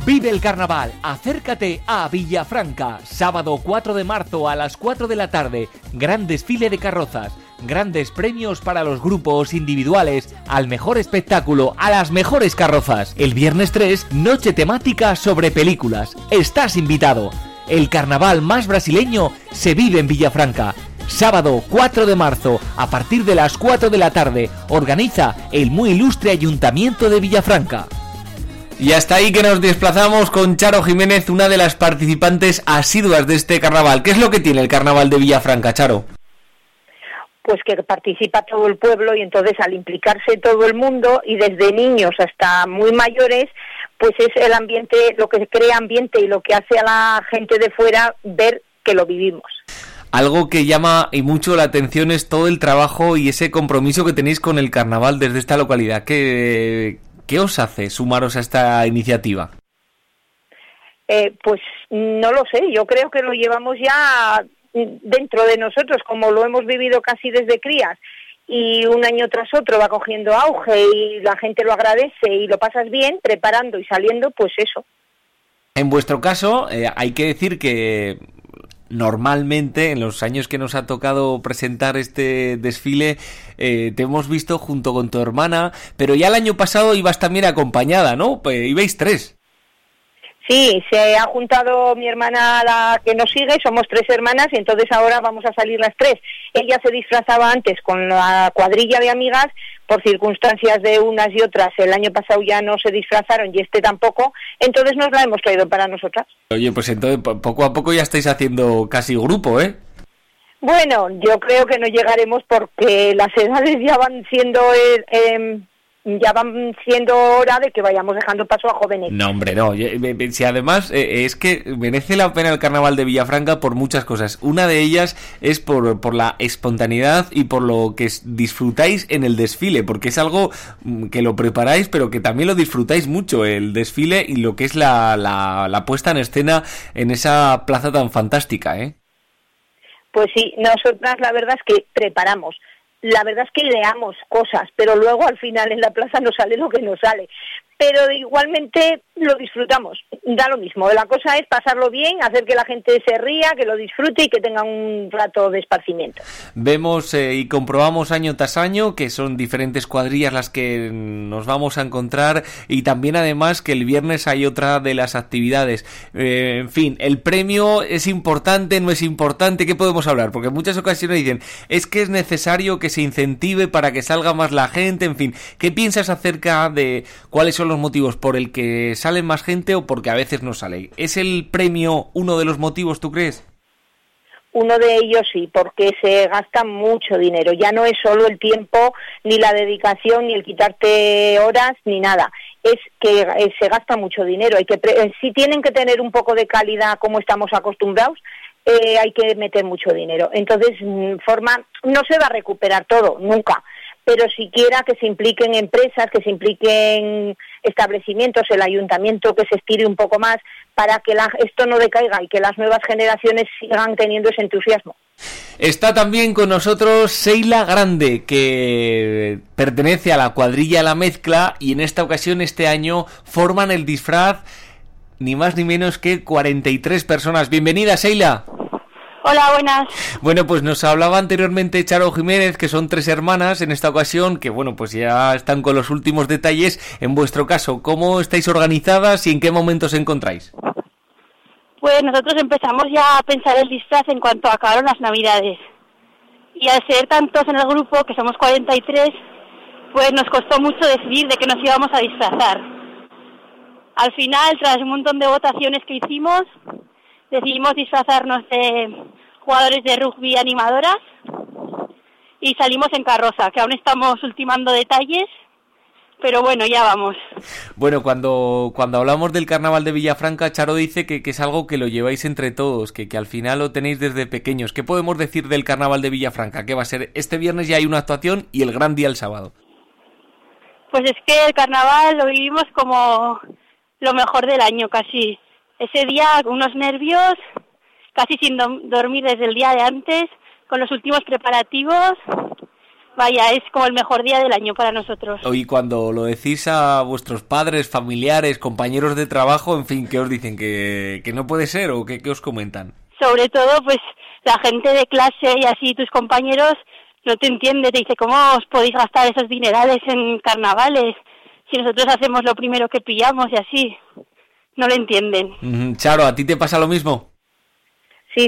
Vive el carnaval, acércate a Villafranca, sábado 4 de marzo a las 4 de la tarde, gran desfile de carrozas, grandes premios para los grupos individuales, al mejor espectáculo, a las mejores carrozas. El viernes 3, noche temática sobre películas, estás invitado. El carnaval más brasileño se vive en Villafranca. Sábado 4 de marzo, a partir de las 4 de la tarde, organiza el muy ilustre Ayuntamiento de Villafranca. Y hasta ahí que nos desplazamos con Charo Jiménez, una de las participantes asiduas de este carnaval. ¿Qué es lo que tiene el carnaval de Villafranca, Charo? Pues que participa todo el pueblo y entonces al implicarse todo el mundo y desde niños hasta muy mayores, pues es el ambiente, lo que crea ambiente y lo que hace a la gente de fuera ver que lo vivimos. Algo que llama y mucho la atención es todo el trabajo y ese compromiso que tenéis con el carnaval desde esta localidad. ¿Qué os hace sumaros a esta iniciativa? Pues no lo sé, yo creo que lo llevamos ya dentro de nosotros, como lo hemos vivido casi desde crías, y un año tras otro va cogiendo auge y la gente lo agradece y lo pasas bien, preparando y saliendo, pues eso. En vuestro caso, hay que decir que normalmente en los años que nos ha tocado presentar este desfile te hemos visto junto con tu hermana, pero ya el año pasado ibas también acompañada, ¿no? Ibais 3. Sí, se ha juntado mi hermana, la que nos sigue, somos 3 hermanas y entonces ahora vamos a salir las 3. Ella se disfrazaba antes con la cuadrilla de amigas, por circunstancias de unas y otras, el año pasado ya no se disfrazaron y este tampoco, entonces nos la hemos traído para nosotras. Oye, pues entonces poco a poco ya estáis haciendo casi grupo, ¿eh? Bueno, yo creo que no llegaremos porque las edades ya van siendo hora de que vayamos dejando paso a jóvenes. No, hombre, no. Si además es que merece la pena el carnaval de Villafranca por muchas cosas. Una de ellas es por la espontaneidad y por lo que disfrutáis en el desfile, porque es algo que lo preparáis, pero que también lo disfrutáis mucho, el desfile y lo que es la puesta en escena en esa plaza tan fantástica, ¿eh? Pues sí, nosotras la verdad es que preparamos. La verdad es que ideamos cosas, pero luego al final en la plaza nos sale lo que nos sale. Pero igualmente lo disfrutamos, da lo mismo. La cosa es pasarlo bien, hacer que la gente se ría, que lo disfrute y que tenga un rato de esparcimiento. Vemos y comprobamos año tras año que son diferentes cuadrillas las que nos vamos a encontrar y también además que el viernes hay otra de las actividades. En fin, el premio es importante, no es importante, ¿qué podemos hablar? Porque en muchas ocasiones dicen, es que es necesario que se incentive para que salga más la gente, en fin. ¿Qué piensas acerca de cuáles son los motivos por el que sale más gente o porque a veces no sale? ¿Es el premio uno de los motivos, tú crees? Uno de ellos sí, porque se gasta mucho dinero. Ya no es solo el tiempo, ni la dedicación, ni el quitarte horas, ni nada. Es que se gasta mucho dinero. Si tienen que tener un poco de calidad como estamos acostumbrados, hay que meter mucho dinero. Entonces, no se va a recuperar todo, nunca. Pero siquiera que se impliquen empresas, que se impliquen establecimientos, el ayuntamiento, que se estire un poco más para que esto no decaiga y que las nuevas generaciones sigan teniendo ese entusiasmo. Está también con nosotros Seila Grande, que pertenece a la cuadrilla La Mezcla y en esta ocasión, este año, forman el disfraz ni más ni menos que 43 personas. Bienvenida, Seila. Hola, buenas. Bueno, pues nos hablaba anteriormente Charo Jiménez, que son 3 hermanas en esta ocasión, que bueno, pues ya están con los últimos detalles. En vuestro caso, ¿cómo estáis organizadas y en qué momento os encontráis? Pues nosotros empezamos ya a pensar el disfraz en cuanto acabaron las Navidades. Y al ser tantos en el grupo, que somos 43, pues nos costó mucho decidir de qué nos íbamos a disfrazar. Al final, tras un montón de votaciones que hicimos, decidimos disfrazarnos de jugadores de rugby animadoras y salimos en carroza, que aún estamos ultimando detalles, pero bueno, ya vamos. Bueno, cuando hablamos del carnaval de Villafranca, Charo dice que es algo que lo lleváis entre todos, que al final lo tenéis desde pequeños. ¿Qué podemos decir del carnaval de Villafranca? ¿Qué va a ser? Este viernes ya hay una actuación y el gran día el sábado. Pues es que el carnaval lo vivimos como lo mejor del año casi. Ese día unos nervios, casi sin dormir desde el día de antes, con los últimos preparativos, vaya, es como el mejor día del año para nosotros. Y cuando lo decís a vuestros padres, familiares, compañeros de trabajo, en fin, ¿qué os dicen? ¿Que no puede ser o qué os comentan? Sobre todo, pues, la gente de clase y así, tus compañeros, no te entiende, te dice, ¿cómo os podéis gastar esos dinerales en carnavales? Si nosotros hacemos lo primero que pillamos y así, no lo entienden. Charo, ¿a ti te pasa lo mismo? Sí,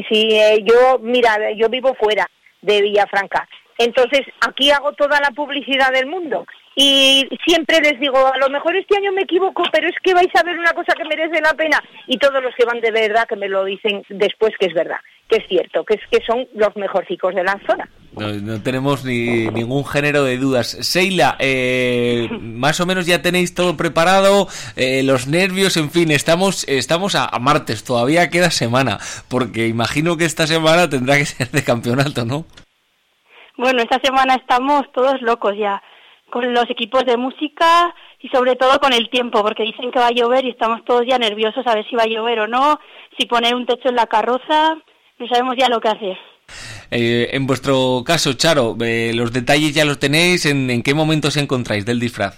yo vivo fuera de Villafranca. Entonces, aquí hago toda la publicidad del mundo y siempre les digo, a lo mejor este año me equivoco, pero es que vais a ver una cosa que merece la pena, y todos los que van de verdad que me lo dicen después que es verdad, que es cierto, que son los mejorcicos de la zona. No tenemos ningún género de dudas. Seila, más o menos ya tenéis todo preparado, los nervios, en fin, estamos a martes, todavía queda semana, porque imagino que esta semana tendrá que ser de campeonato, ¿no? Bueno, esta semana estamos todos locos ya, con los equipos de música y sobre todo con el tiempo, porque dicen que va a llover y estamos todos ya nerviosos a ver si va a llover o no, si poner un techo en la carroza, no sabemos ya lo que hacer. En vuestro caso, Charo, los detalles ya los tenéis, ¿en qué momento os encontráis del disfraz?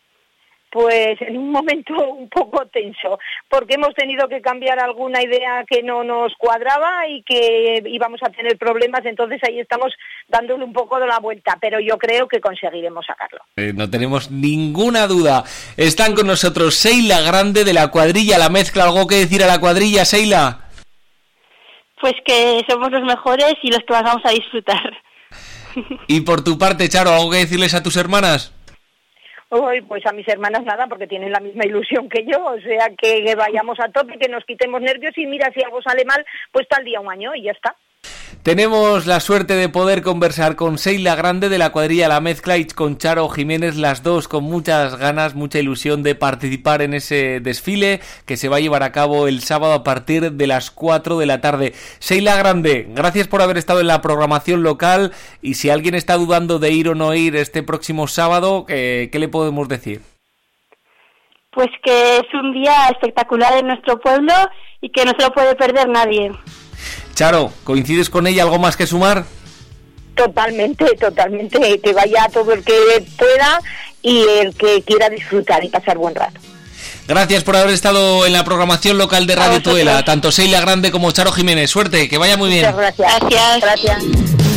Pues en un momento un poco tenso, porque hemos tenido que cambiar alguna idea que no nos cuadraba y que íbamos a tener problemas, entonces ahí estamos dándole un poco de la vuelta, pero yo creo que conseguiremos sacarlo. No tenemos ninguna duda. Están con nosotros Seila Grande de la cuadrilla La Mezcla. ¿Algo que decir a la cuadrilla, Seila? Pues que somos los mejores y los que más vamos a disfrutar. Y por tu parte, Charo, ¿algo que decirles a tus hermanas? Pues a mis hermanas nada, porque tienen la misma ilusión que yo, o sea que vayamos a tope, que nos quitemos nervios y mira, si algo sale mal, pues tal día un año y ya está. Tenemos la suerte de poder conversar con Seila Grande de la cuadrilla La Mezcla y con Charo Jiménez, las dos con muchas ganas, mucha ilusión de participar en ese desfile que se va a llevar a cabo el sábado a partir de las 4 de la tarde. Seila Grande, gracias por haber estado en la programación local, y si alguien está dudando de ir o no ir este próximo sábado, ¿qué le podemos decir? Pues que es un día espectacular en nuestro pueblo y que no se lo puede perder nadie. Charo, ¿coincides con ella? ¿Algo más que sumar? Totalmente, que vaya todo el que pueda y el que quiera disfrutar y pasar buen rato. Gracias por haber estado en la programación local de Radio Tudela, tanto Seila Grande como Charo Jiménez. Suerte, que vaya muy bien. Muchas gracias. Gracias.